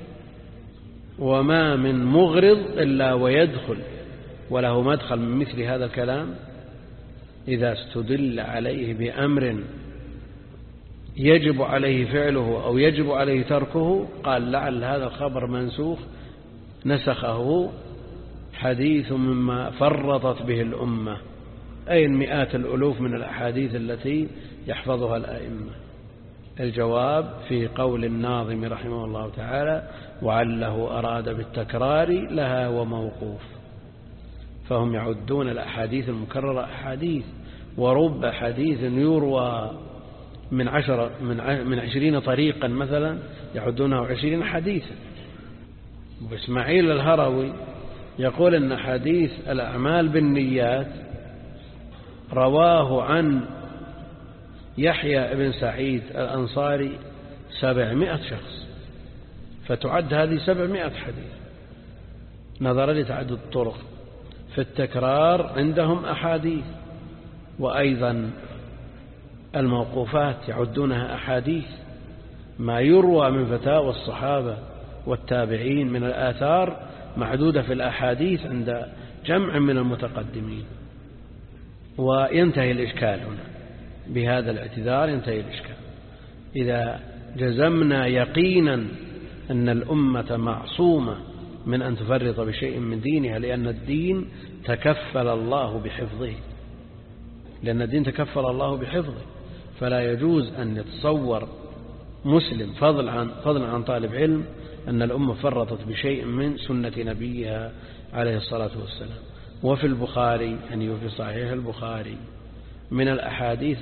وما من مغرض إلا ويدخل وله مدخل من مثل هذا الكلام إذا استدل عليه بأمر يجب عليه فعله أو يجب عليه تركه، قال لعل هذا الخبر منسوخ نسخه حديث مما فرطت به الأمة، أي مئات الألوف من الأحاديث التي يحفظها الأئمة. الجواب في قول الناظم رحمه الله تعالى: وعله أراد بالتكرار لها وموقوف. فهم يعدون الأحاديث المكررة أحاديث، ورب حديث يروى من 20 طريقا مثلا يعدونه 20 حديثا. وإسماعيل الهروي يقول أن حديث الأعمال بالنيات رواه عن يحيى بن سعيد الأنصاري 700 شخص، فتعد هذه 700 حديث نظرا لتعدد الطرق. في التكرار عندهم أحاديث، وأيضا الموقوفات يعدونها أحاديث، ما يروى من فتاوى الصحابة والتابعين من الآثار معدودة في الأحاديث عند جمع من المتقدمين. وينتهي الإشكال هنا، بهذا الاعتذار ينتهي الإشكال. إذا جزمنا يقينا أن الأمة معصومة من أن تفرط بشيء من دينها، لأن الدين تكفل الله بحفظه، فلا يجوز أن يتصور مسلم فضلا عن طالب علم أن الأمة فرطت بشيء من سنة نبيها عليه الصلاة والسلام. وفي البخاري يعني في صحيح البخاري من الأحاديث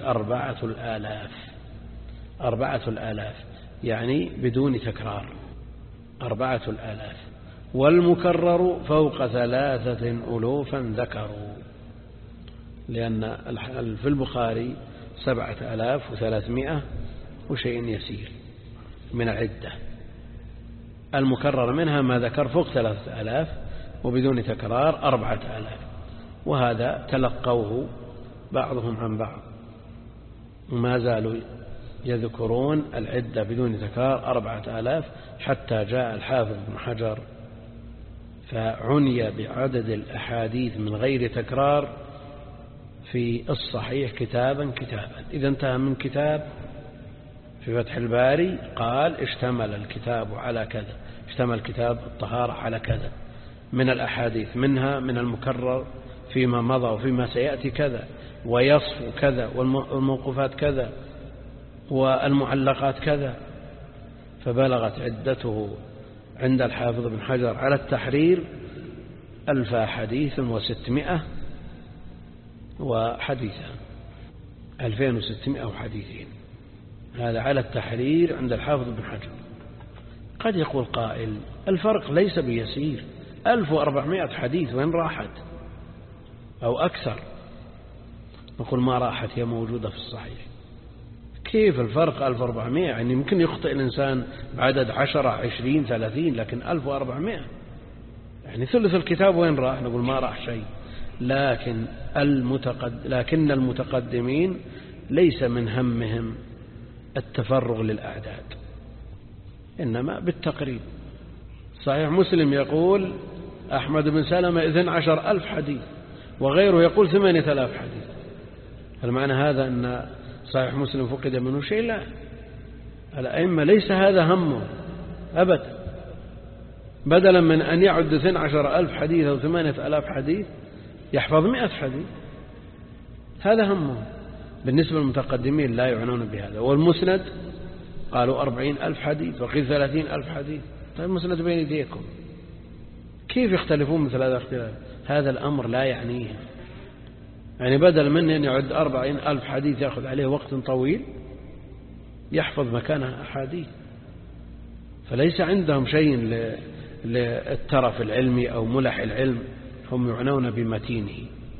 4,000 يعني بدون تكرار 4,000، والمكرر فوق 3,000 ذكروا، لأن في البخاري 7,300 وشيء يسير من العدة، المكرر منها ما ذكر فوق 3,000 وبدون تكرار 4,000. وهذا تلقوه بعضهم عن بعض، وما زالوا يذكرون العدة بدون تكرار 4,000 حتى جاء الحافظ بن حجر فعني بعدد الأحاديث من غير تكرار في الصحيح كتابا. إذا انتهى من كتاب في فتح الباري قال اشتمل الكتاب على كذا، اشتمل كتاب الطهارة على كذا من الأحاديث، منها من المكرر فيما مضى وفيما سيأتي كذا، ويصف كذا، والموقوفات كذا، والمعلقات كذا. فبلغت عدته عند الحافظ بن حجر على التحرير 1600 وحديثا، 2600 وحديثين. هذا على التحرير عند الحافظ بن حجر. قد يقول قائل الفرق ليس بيسير، 1400 حديث وين راحت أو أكثر؟ نقول ما راحت، هي موجودة في الصحيح. كيف الفرق 1400؟ يعني يمكن يخطئ الإنسان بعدد 10 20 30، لكن 1400 يعني ثلث الكتاب وين راح؟ نقول ما راح شيء. لكن المتقدمين ليس من همهم التفرغ للأعداد، إنما بالتقريب. صحيح مسلم يقول أحمد بن سلمة 12,000 حديث، وغيره يقول 8,000 حديث. هل معنى هذا أن صحيح مسلم فقد منه شيء؟ لا، الأئمة ليس هذا همه أبدا. بدلا من أن يعد 12,000 حديث أو 8,000 حديث يحفظ 100 حديث، هذا همه. بالنسبة للمتقدمين لا يعنون بهذا. والمسند قالوا 40,000 حديث، وقيل 30,000 حديث. طيب المسند بين يديكم، كيف يختلفون مثل هذا الاختلاف؟ هذا الأمر لا يعنيهم. يعني بدل من أن يعد 40,000 حديث يأخذ عليه وقت طويل، يحفظ مكانها أحاديث. فليس عندهم شيء للترف العلمي أو ملح العلم، هم يعنون بمتينه.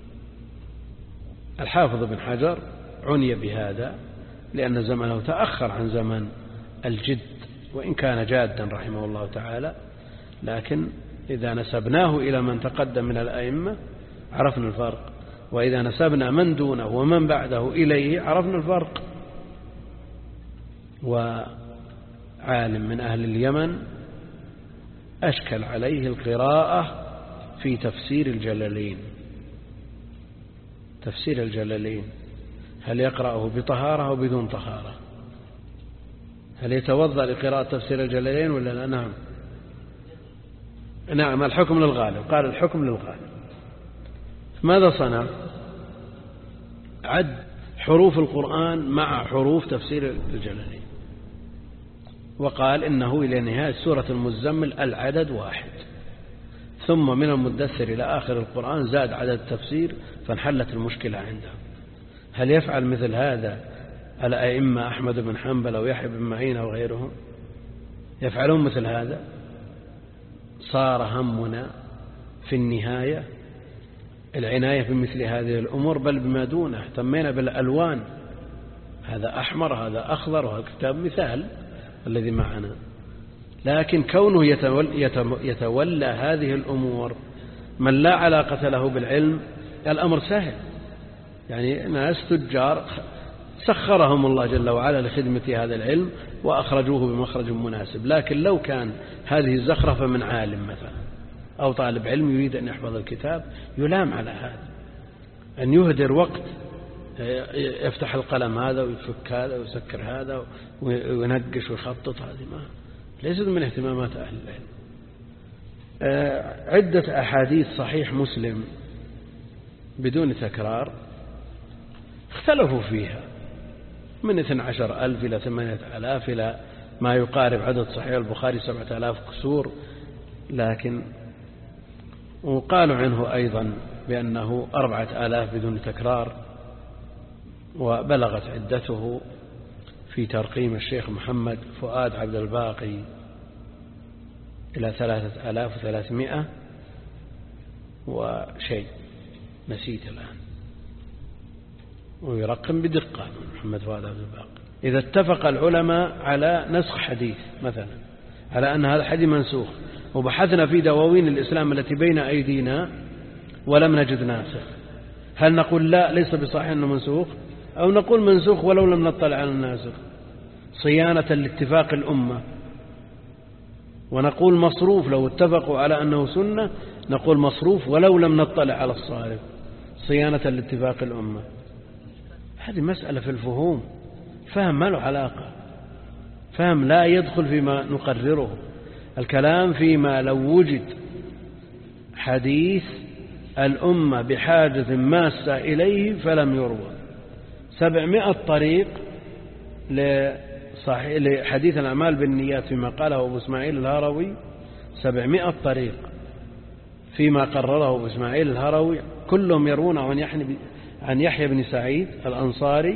الحافظ بن حجر عني بهذا لأن زمنه تأخر عن زمن الجد، وإن كان جادا رحمه الله تعالى، لكن إذا نسبناه إلى من تقدم من الأئمة عرفنا الفرق، وإذا نسبنا من دونه ومن بعده إليه عرفنا الفرق. وعالم من أهل اليمن أشكل عليه القراءة في تفسير الجلالين. تفسير الجلالين هل يقرأه بطهارة أو بدون طهارة؟ هل يتوضأ لقراءة تفسير الجلالين ولا لا؟ نعم نعم، الحكم للغالب. قال الحكم للغالب. ماذا صنع؟ عد حروف القرآن مع حروف تفسير الجلالين، وقال إنه إلى نهاية سورة المزمل العدد واحد، ثم من المدثر إلى آخر القرآن زاد عدد التفسير، فانحلت المشكلة عنده. هل يفعل مثل هذا الأئمة أحمد بن حنبل أو يحيى بن معين أو غيرهم؟ يفعلون مثل هذا؟ صار همنا في النهاية العناية بمثل هذه الأمور، بل بما دونه. اهتمينا بالألوان، هذا أحمر هذا أخضر، وهذا كتاب مثال الذي معنا. لكن كونه يتولى هذه الأمور من لا علاقة له بالعلم، الأمر سهل. يعني ناس تجار سخرهم الله جل وعلا لخدمة هذا العلم وأخرجوه بمخرج مناسب. لكن لو كان هذه الزخرفة من عالم مثلا أو طالب علم يريد أن يحفظ الكتاب، يلام على هذا، أن يهدر وقت يفتح القلم هذا ويفك هذا ويسكر هذا وينقش ويخطط. هذه ما ليست من اهتمامات أهل العلم. عدة أحاديث صحيح مسلم بدون تكرار اختلفوا فيها، من 12,000 إلى 8,000 إلى ما يقارب عدد صحيح البخاري 7,000 كسور. لكن وقالوا عنه أيضا بأنه 4,000 بدون تكرار، وبلغت عدته في ترقيم الشيخ محمد فؤاد عبد الباقي إلى 3,300 وشيء، نسيت الآن، ويرقم بدقة محمد فؤاد عبد الباقي. إذا اتفق العلماء على نسخ حديث مثلا، على أن هذا الحديث منسوخ، وبحثنا في دواوين الإسلام التي بين أيدينا ولم نجد ناسخ، هل نقول لا ليس بصحيح أنه منسوخ، أو نقول منسوخ ولو لم نطلع على الناسخ صيانة لاتفاق الأمة؟ ونقول مصروف لو اتفقوا على أنه سنة، نقول مصروف ولو لم نطلع على الصارف صيانة لاتفاق الأمة. هذه مسألة في الفهوم، فهم ما له علاقة، فهم لا يدخل فيما نقرره. الكلام فيما لو وجد حديث الأمة بحاجة ماسة إليه فلم يروى. 700 طريق لحديث الأعمال بالنيات فيما قاله أبو إسماعيل الهروي، 700 طريق فيما قرره أبو إسماعيل الهروي، كلهم يروون عن يحيى بن سعيد الأنصاري.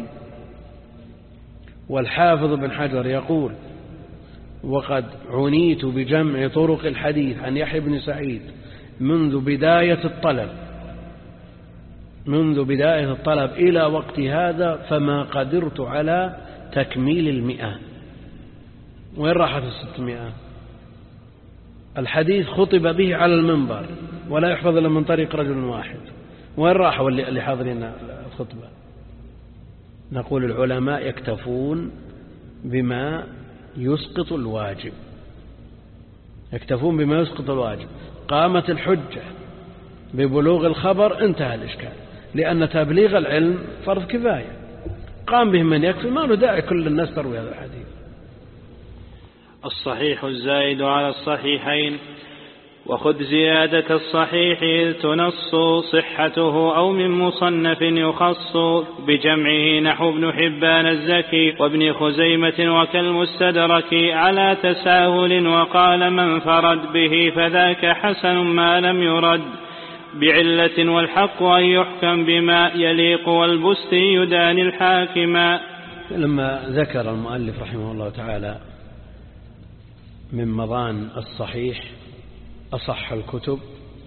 والحافظ بن حجر يقول: وقد عنيت بجمع طرق الحديث عن يحيى بن سعيد منذ بداية الطلب، منذ بداية الطلب إلى وقت هذا فما قدرت على تكميل 100. وين راحت 600؟ الحديث خطب به على المنبر ولا يحفظ إلا من طريق رجل واحد، وين راحوا اللي حاضرين الخطبة؟ نقول العلماء يكتفون بما يسقط الواجب، يكتفون بما يسقط الواجب. قامت الحجة ببلوغ الخبر انتهى الإشكال، لأن تبليغ العلم فرض كفاية، قام به من يكفي، ما له داعي كل الناس تروي هذا الحديث. الصحيح الزائد على الصحيحين. وخذ زيادة الصحيح إذ تنص صحته أو من مصنف يخص بجمعه نحو ابن حبان الزكي وابن خزيمة وكالمستدرك على تساهل، وقال من فرد به فذاك حسن ما لم يرد بعلة، والحق أن يحكم بما يليق والبستي يدان الحاكما. لما ذكر المؤلف رحمه الله تعالى من مضان الصحيح أصح الكتب،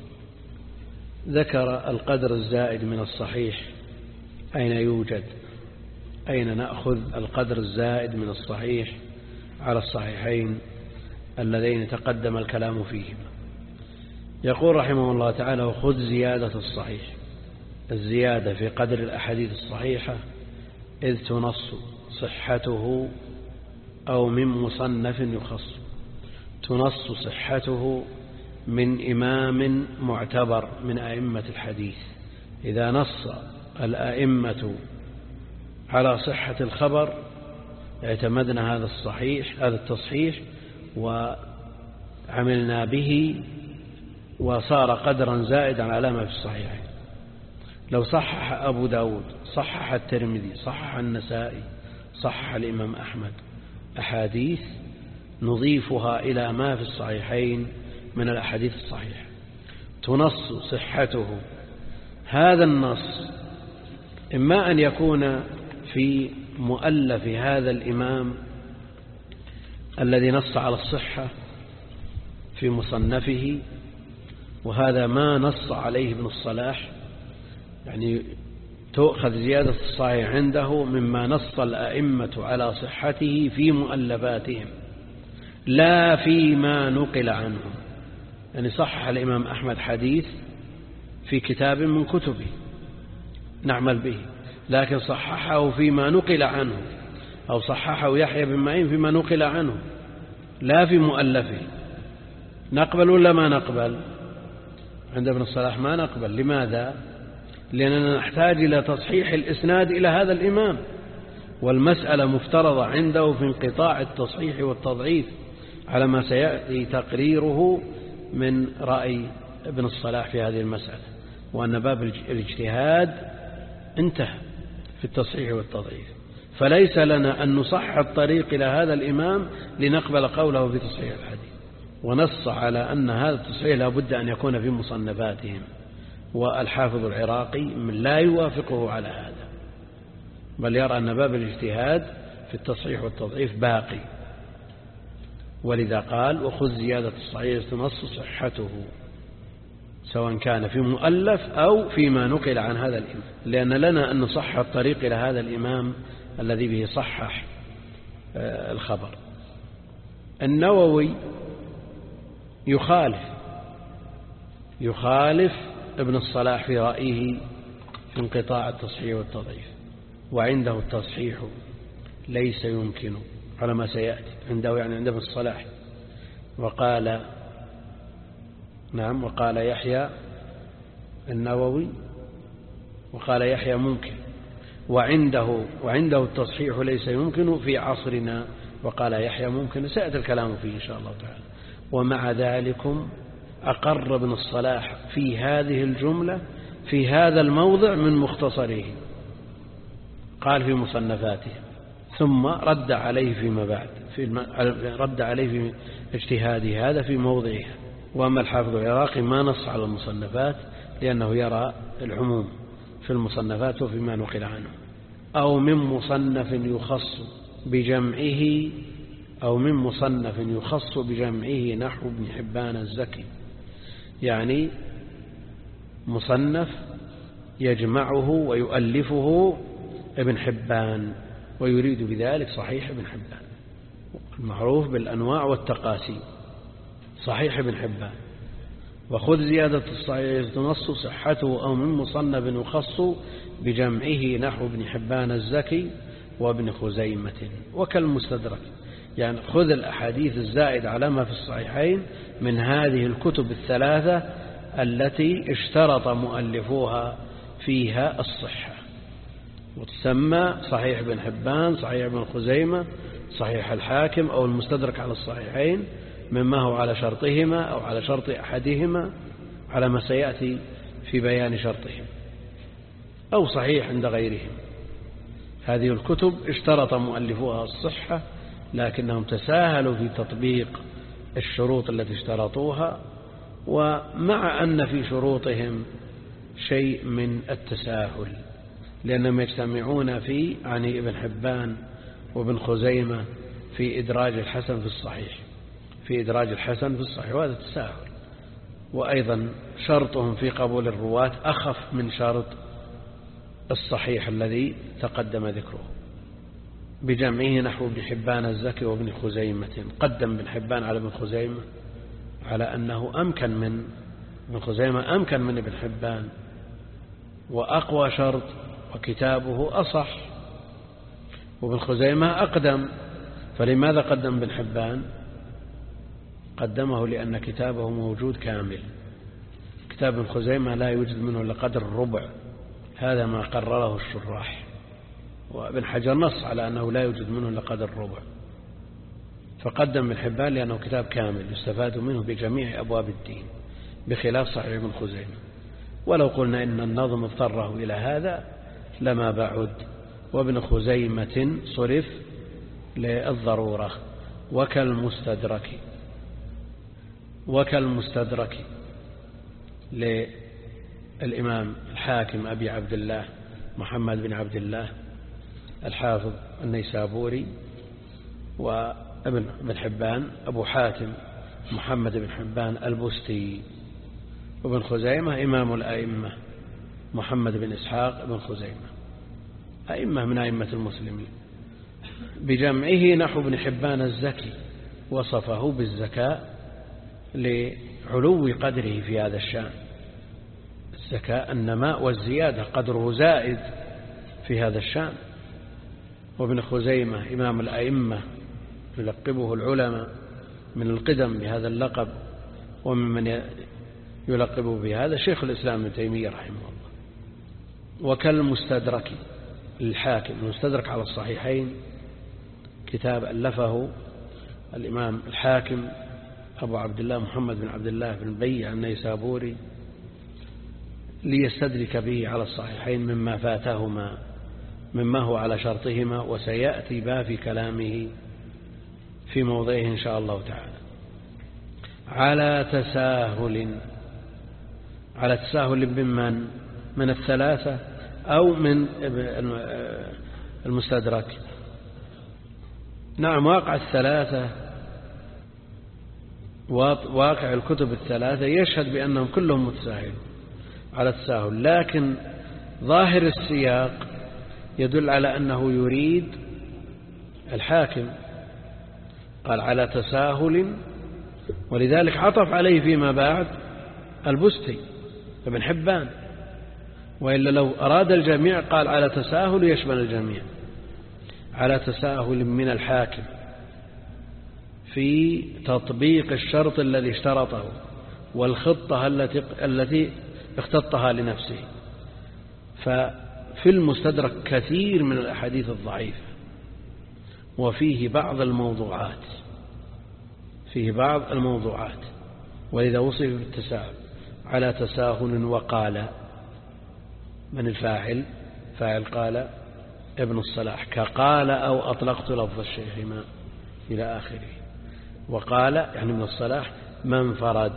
ذكر القدر الزائد من الصحيح أين يوجد، أين نأخذ القدر الزائد من الصحيح على الصحيحين اللذين تقدم الكلام فيهما. يقول رحمه الله تعالى: وخذ زيادة الصحيح، الزيادة في قدر الأحاديث الصحيحة إذ تنص صحته أو من مصنف يخص. تنص صحته من إمام معتبر من أئمة الحديث. إذا نص الأئمة على صحة الخبر اعتمدنا هذا التصحيح وعملنا به، وصار قدرا زائدا على ما في الصحيحين. لو صحح أبو داود، صحح الترمذي، صحح النسائي، صحح الإمام أحمد أحاديث، نضيفها إلى ما في الصحيحين من الأحاديث الصحيحة. تنص صحته. هذا النص إما أن يكون في مؤلف هذا الإمام الذي نص على الصحة في مصنفه، وهذا ما نص عليه ابن الصلاح، يعني تؤخذ زيادة الصحيح عنده مما نص الأئمة على صحته في مؤلفاتهم لا فيما نقل عنهم. يعني صحح الإمام أحمد حديث في كتاب من كتبه نعمل به، لكن صححه فيما نقل عنه، أو صححه يحيى بن معين فيما نقل عنه لا في مؤلفه. نقبل ولا ما نقبل؟ عند ابن الصلاح ما نقبل. لماذا؟ لأننا نحتاج إلى تصحيح الإسناد إلى هذا الإمام، والمسألة مفترضة عنده في انقطاع التصحيح والتضعيف على ما سيأتي تقريره من رأي ابن الصلاح في هذه المسألة، وأن باب الاجتهاد انتهى في التصحيح والتضعيف، فليس لنا أن نصحح الطريق إلى هذا الإمام لنقبل قوله في تصحيح الحديث. ونص على أن هذا التصحيح لا بد أن يكون في مصنفاتهم، والحافظ العراقي لا يوافقه على هذا، بل يرى أن باب الاجتهاد في التصحيح والتضعيف باقي، ولذا قال: وخذ زيادة الصحيح تنص صحته، سواء كان في مؤلف أو فيما نقل عن هذا الإمام، لأن لنا أن نصحح الطريق إلى هذا الإمام الذي به صحح الخبر. النووي يخالف ابن الصلاح في رأيه في انقطاع التصحيح والتضعيف، وعنده التصحيح ليس يمكن على ما سيأتي عنده، يعني عند ابن الصلاح. وقال يحيى النووي، وقال يحيى ممكن، وعنده التصحيح ليس يمكن في عصرنا، وقال يحيى ممكن. سيأتي الكلام فيه إن شاء الله تعالى. ومع ذلكم أقر ابن الصلاح في هذه الجملة في هذا الموضع من مختصره، قال في مصنفاته، ثم رد عليه فيما بعد رد عليه في اجتهاده هذا في موضعها. وأما الحافظ العراقي ما نص على المصنفات، لأنه يرى العموم في المصنفات وفيما نقل عنه. أو من مصنف يخص بجمعه، أو من مصنف يخص بجمعه نحو ابن حبان الزكي، يعني مصنف يجمعه ويؤلفه ابن حبان، ويريد بذلك صحيح ابن حبان المعروف بالأنواع والتقاسيم، صحيح ابن حبان. وخذ زيادة الصحيح تنص صحته أو من مصنف يخص بجمعه نحو ابن حبان الزكي وابن خزيمة. وكالمستدرك، يعني خذ الأحاديث الزائدة على ما في الصحيحين من هذه الكتب الثلاثة التي اشترط مؤلفوها فيها الصحة، وتسمى صحيح ابن حبان، صحيح ابن خزيمة، صحيح الحاكم، أو المستدرك على الصحيحين مما هو على شرطهما أو على شرط أحدهما على ما سيأتي في بيان شرطهم، أو صحيح عند غيرهم. هذه الكتب اشترط مؤلفوها الصحة، لكنهم تساهلوا في تطبيق الشروط التي اشترطوها، ومع أن في شروطهم شيء من التساهل، لأنهم يجتمعون في عن ابن حبان وابن خزيمة في إدراج الحسن في الصحيح، في إدراج الحسن في الصحيح، وهذا تساهل. وأيضا شرطهم في قبول الرواة أخف من شرط الصحيح الذي تقدم ذكره. بجمعه نحو ابن حبان الزكي وابن خزيمة، قدم ابن حبان على ابن خزيمة على أنه أمكن من ابن خزيمة، أمكن من ابن حبان وأقوى شرط، وكتابه أصح، وابن خزيمة أقدم. فلماذا قدم ابن حبان؟ قدمه لأن كتابه موجود كامل. كتاب ابن خزيمة لا يوجد منه إلا قدر الربع، هذا ما قرره الشراح، وابن حجر نص على أنه لا يوجد منه إلا قدر الربع، فقدم ابن حبان لأنه كتاب كامل يستفاد منه بجميع أبواب الدين، بخلاف صحيح ابن خزيمة. ولو قلنا إن النظم اضطره إلى هذا لما بعد. وابن خزيمة صرف للضرورة. وكالمستدرك للإمام الحاكم أبي عبد الله محمد بن عبد الله الحافظ النيسابوري، وابن حبان أبو حاتم محمد بن حبان البستي، وابن خزيمة إمام الأئمة محمد بن إسحاق بن خزيمة، أئمة من أئمة المسلمين. بجمعه نحو ابن حبان الزكي، وصفه بالزكاء لعلو قدره في هذا الشأن. الزكاء النماء والزيادة، قدره زائد في هذا الشأن. وابن خزيمة إمام الأئمة يلقبه العلماء من القدم بهذا اللقب، ومن يلقبه بهذا شيخ الإسلام ابن تيمية رحمه الله. وكالمستدرك للحاكم، المستدرك على الصحيحين كتاب ألفه الإمام الحاكم أبو عبد الله محمد بن عبد الله بن بيع النيسابوري ليستدرك به على الصحيحين مما فاتهما مما هو على شرطهما، وسيأتي باب في كلامه في موضعه إن شاء الله تعالى. على تساهل من الثلاثة أو من المستدرك. نعم، واقع الثلاثة، واقع الكتب الثلاثة يشهد بأنهم كلهم متساهلون على التساهل، لكن ظاهر السياق يدل على أنه يريد الحاكم، قال على تساهل، ولذلك عطف عليه فيما بعد البستي ابن حبان، وإلا لو أراد الجميع قال على تساهل يشمل الجميع. على تساهل من الحاكم في تطبيق الشرط الذي اشترطه والخطة التي اختطها لنفسه. ففي المستدرك كثير من الأحاديث الضعيفة، وفيه بعض الموضوعات، ولذا وصف بالتساهل. على تساهل وقال، من الفاعل؟ فاعل قال ابن الصلاح، كقال أو أطلقت لفظ الشيخ ما إلى آخره. وقال يعني ابن الصلاح من فرد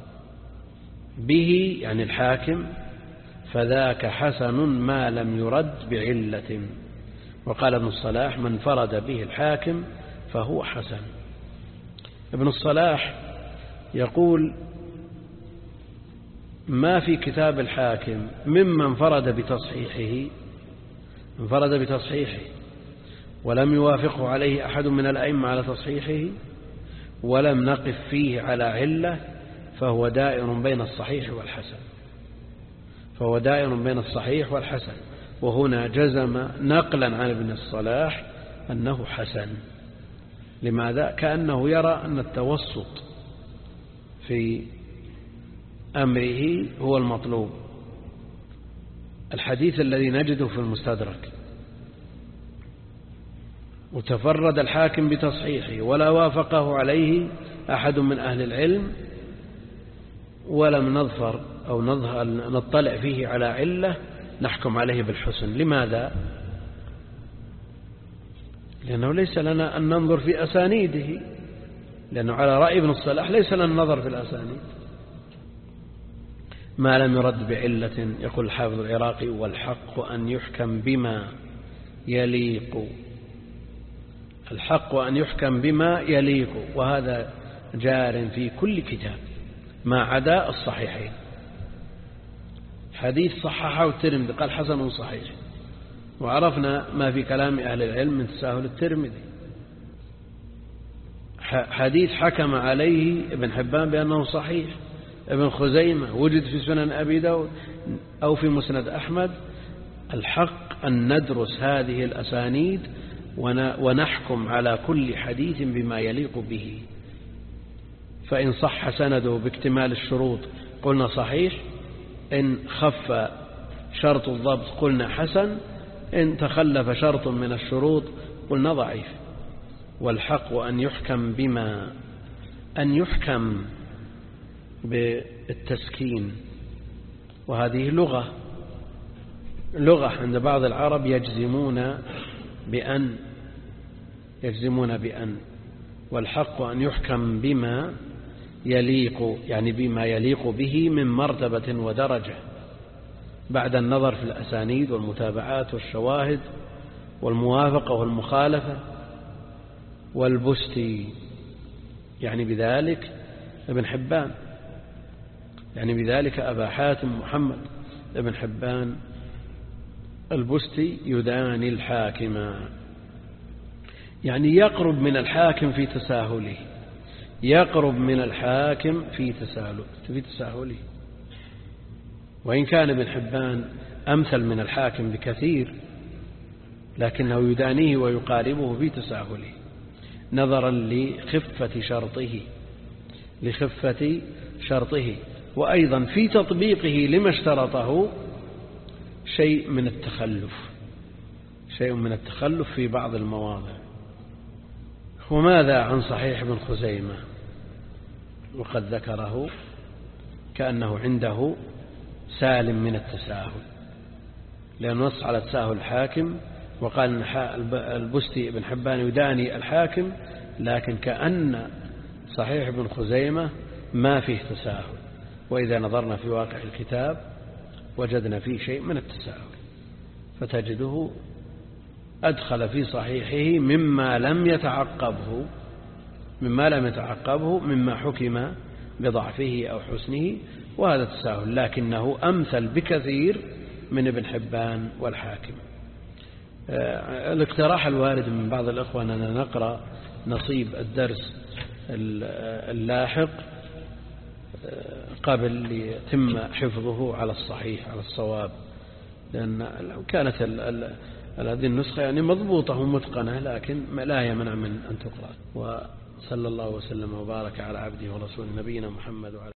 به يعني الحاكم فذاك حسن ما لم يرد بعلة. وقال ابن الصلاح من فرد به الحاكم فهو حسن. ابن الصلاح يقول ما في كتاب الحاكم مما انفرد بتصحيحه ولم يوافقه عليه أحد من الأئمة على تصحيحه ولم نقف فيه على علة فهو دائر بين الصحيح والحسن. وهنا جزم نقلا عن ابن الصلاح أنه حسن. لماذا؟ كأنه يرى أن التوسط في أمره هو المطلوب. الحديث الذي نجده في المستدرك وتفرد الحاكم بتصحيحه ولا وافقه عليه أحد من أهل العلم ولم نظفر أو نطلع فيه على علة نحكم عليه بالحسن. لماذا؟ لأنه ليس لنا أن ننظر في أسانيده، لأنه على رأي ابن الصلاح ليس لنا النظر في الأسانيد ما لم يرد بعلة. يقول الحافظ العراقي: والحق أن يحكم بما يليق. الحق أن يحكم بما يليق، وهذا جار في كل كتاب ما عدا الصحيحين. حديث صححه الترمذي قال حسن صحيح، وعرفنا ما في كلام أهل العلم من تساهل الترمذي. حديث حكم عليه ابن حبان بأنه صحيح، ابن خزيمة وجد في سنن أبي داود أو في مسند أحمد. الحق أن ندرس هذه الأسانيد ونحكم على كل حديث بما يليق به. فإن صح سنده باكتمال الشروط قلنا صحيح، إن خف شرط الضبط قلنا حسن، إن تخلف شرط من الشروط قلنا ضعيف. والحق أن يحكم بما أن يحكم بالتسكين، وهذه لغة عند بعض العرب يجزمون بأن. والحق أن يحكم بما يليق، يعني بما يليق به من مرتبة ودرجة بعد النظر في الأسانيد والمتابعات والشواهد والموافقة والمخالفة. والبستي يعني بذلك ابن حبان، يعني بذلك أبا حاتم محمد ابن حبان البستي يداني الحاكم، يعني يقرب من الحاكم في تساهله، يقرب من الحاكم في تساهله. وإن كان ابن حبان أمثل من الحاكم بكثير، لكنه يدانيه ويقاربه في تساهله نظرا لخفة شرطه، وأيضا في تطبيقه لما اشترطه شيء من التخلف في بعض المواضع. وماذا عن صحيح ابن خزيمة؟ وقد ذكره كأنه عنده سالم من التساهل، لأنه نص على تساهل الحاكم وقال أن البستي ابن حبان يداني الحاكم، لكن كأن صحيح ابن خزيمة ما فيه تساهل. وإذا نظرنا في واقع الكتاب وجدنا فيه شيء من التساهل، فتجده أدخل في صحيحه مما لم يتعقبه مما حكم بضعفه أو حسنه، وهذا تساهل، لكنه أمثل بكثير من ابن حبان والحاكم. الاقتراح الوارد من بعض الأخوة أننا نقرأ نصيب الدرس اللاحق قبل ليتم حفظه على الصحيح على الصواب، لأن لو كانت هذه النسخة يعني مضبوطة ومتقنة، لكن لا يمنع من أن تقرأ. وصلى الله وسلم وبارك على عبده ورسوله نبينا محمد وعلى